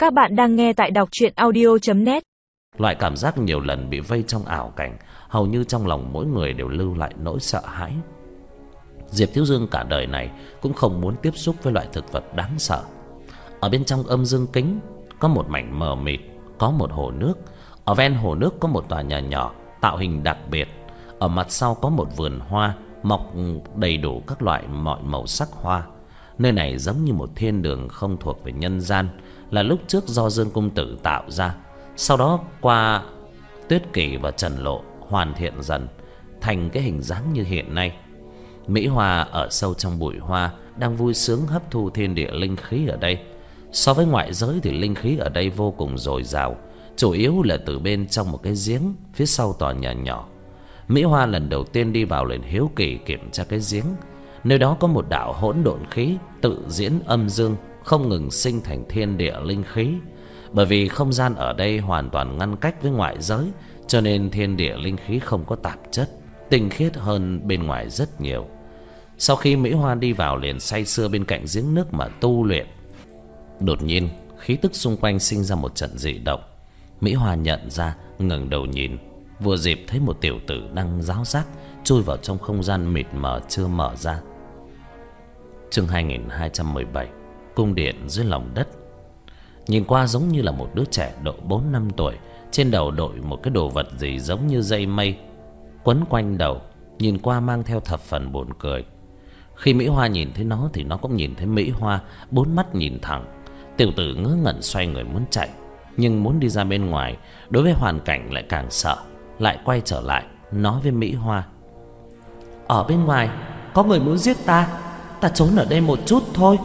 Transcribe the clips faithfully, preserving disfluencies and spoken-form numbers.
Các bạn đang nghe tại đọc truyện audio chấm net. Loại cảm giác nhiều lần bị vây trong ảo cảnh, hầu như trong lòng mỗi người đều lưu lại nỗi sợ hãi. Diệp Thiếu Dương cả đời này cũng không muốn tiếp xúc với loại thực vật đáng sợ. Ở bên trong âm dương kính có một mảnh mờ mịt, có một hồ nước. Ở ven hồ nước có một tòa nhà nhỏ tạo hình đặc biệt. Ở mặt sau có một vườn hoa mọc đầy đủ các loại mọi màu sắc hoa. Nơi này giống như một thiên đường không thuộc về nhân gian, là lúc trước do Dương Công Tử tạo ra, sau đó qua Tuyết Kỳ và Trần Lộ hoàn thiện dần thành cái hình dáng như hiện nay. Mỹ Hoa ở sâu trong bụi hoa đang vui sướng hấp thu thiên địa linh khí ở đây. So với ngoại giới thì linh khí ở đây vô cùng dồi dào, chủ yếu là từ bên trong một cái giếng phía sau tòa nhà nhỏ. Mỹ Hoa lần đầu tiên đi vào liền hiếu kỳ kiểm tra cái giếng. Nơi đó có một đạo hỗn độn khí tự diễn âm dương, không ngừng sinh thành thiên địa linh khí. Bởi vì không gian ở đây hoàn toàn ngăn cách với ngoại giới, cho nên thiên địa linh khí không có tạp chất, tinh khiết hơn bên ngoài rất nhiều. Sau khi Mỹ Hoa đi vào liền say sưa bên cạnh giếng nước mà tu luyện. Đột nhiên khí tức xung quanh sinh ra một trận dị động. Mỹ Hoa nhận ra, ngẩng đầu nhìn, vừa dịp thấy một tiểu tử đang ráo rác chui vào trong không gian mịt mờ chưa mở ra. Chương hai nghìn hai trăm mười bảy, cung điện dưới lòng đất. Nhìn qua giống như là một đứa trẻ độ bốn năm tuổi, trên đầu đội một cái đồ vật gì giống như dây mây quấn quanh đầu, nhìn qua mang theo thập phần buồn cười. Khi Mỹ Hoa nhìn thấy nó thì nó cũng nhìn thấy Mỹ Hoa, bốn mắt nhìn thẳng. Tiểu tử ngớ ngẩn xoay người muốn chạy, nhưng muốn đi ra bên ngoài, đối với hoàn cảnh lại càng sợ, lại quay trở lại nói với Mỹ Hoa: "Ở bên ngoài có người muốn giết ta, ta trốn ở đây một chút thôi."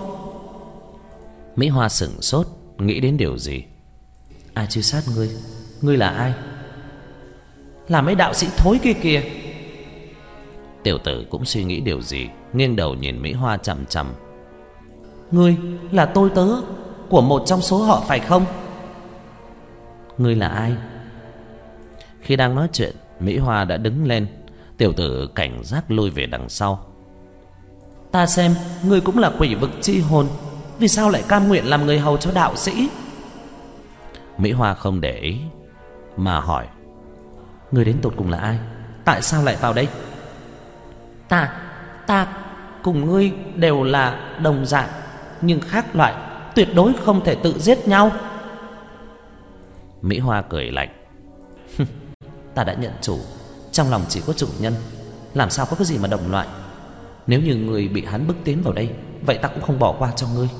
Mỹ Hoa sững sốt, nghĩ đến điều gì. "Ai truy sát ngươi? Ngươi là ai?" "Là mấy đạo sĩ thối kia kìa." Tiểu tử cũng suy nghĩ điều gì, nghiêng đầu nhìn Mỹ Hoa chằm chằm. "Ngươi là tôi tớ của một trong số họ phải không?" "Ngươi là ai?" Khi đang nói chuyện, Mỹ Hoa đã đứng lên. Tiểu tử cảnh giác lùi về đằng sau. "Ta xem ngươi cũng là quỷ vực chi hồn, vì sao lại cam nguyện làm người hầu cho đạo sĩ?" Mỹ Hoa không để ý mà hỏi: "Ngươi đến tột cùng là ai? Tại sao lại vào đây?" Ta, ta cùng ngươi đều là đồng dạng nhưng khác loại, tuyệt đối không thể tự giết nhau." Mỹ Hoa cười lạnh: "Ta đã nhận chủ, trong lòng chỉ có chủ nhân, làm sao có cái gì mà đồng loại. Nếu như ngươi bị hắn bức tiến vào đây, vậy ta cũng không bỏ qua cho ngươi."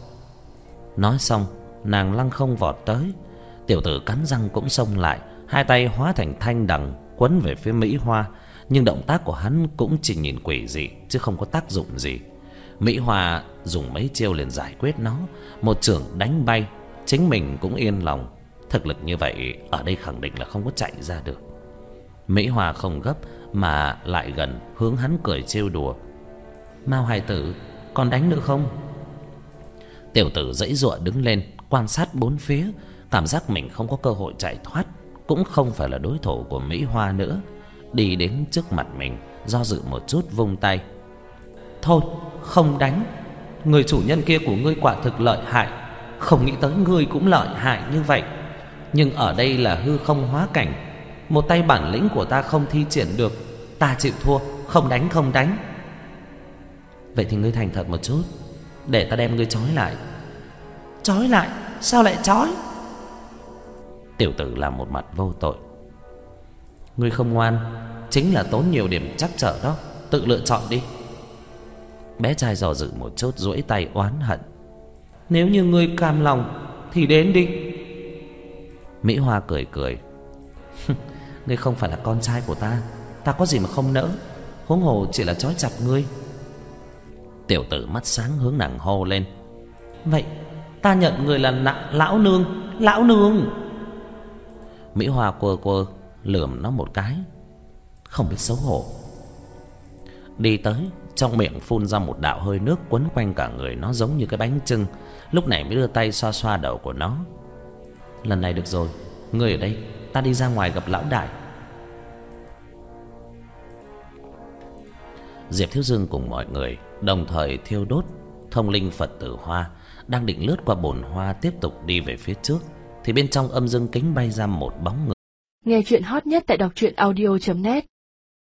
Nói xong, nàng lăng không vọt tới. Tiểu tử cắn răng cũng xông lại, hai tay hóa thành thanh đằng quấn về phía Mỹ Hoa. Nhưng động tác của hắn cũng chỉ nhìn quỷ dị chứ không có tác dụng gì. Mỹ Hoa dùng mấy chiêu liền giải quyết nó, một chưởng đánh bay, chính mình cũng yên lòng. Thực lực như vậy ở đây khẳng định là không có chạy ra được. Mỹ Hoa không gấp mà lại gần hướng hắn cười trêu đùa: "Mao hài tử, còn đánh nữa không?" Tiểu tử giãy giụa đứng lên, quan sát bốn phía, cảm giác mình không có cơ hội chạy thoát, cũng không phải là đối thủ của Mỹ Hoa nữa. Đi đến trước mặt mình, do dự một chút vung tay: "Thôi, không đánh. Người chủ nhân kia của ngươi quả thực lợi hại, không nghĩ tới ngươi cũng lợi hại như vậy. Nhưng ở đây là hư không hóa cảnh, một tay bản lĩnh của ta không thi triển được, ta chịu thua, không đánh không đánh." "Vậy thì ngươi thành thật một chút, để ta đem ngươi trói lại." "Trói lại? Sao lại trói?" Tiểu tử làm một mặt vô tội: "Ngươi không ngoan, chính là tốn nhiều điểm trắc trở đó, tự lựa chọn đi." Bé trai dò dự một chút, duỗi tay oán hận: "Nếu như ngươi cam lòng thì đến đi." Mỹ Hoa cười cười: "Ngươi không phải là con trai của ta, ta có gì mà không nỡ, huống hồ chỉ là trói chặt ngươi." Tiểu tử mắt sáng hướng nàng hô lên: "Vậy ta nhận người là nạ, lão nương, lão nương." Mỹ Hoa quơ quơ lườm nó một cái: "Không biết xấu hổ." Đi tới, trong miệng phun ra một đạo hơi nước quấn quanh cả người nó giống như cái bánh chưng. Lúc này mới đưa tay xoa xoa đầu của nó: "Lần này được rồi, ngươi ở đây, ta đi ra ngoài gặp lão đại." Diệp Thiếu Dương cùng mọi người đồng thời thiêu đốt thông linh Phật tử hoa. đang định lướt qua bồn hoa tiếp tục đi về phía trước thì bên trong âm dương kính bay ra một bóng người. Nghe chuyện hot nhất tại đọc truyện audio chấm net.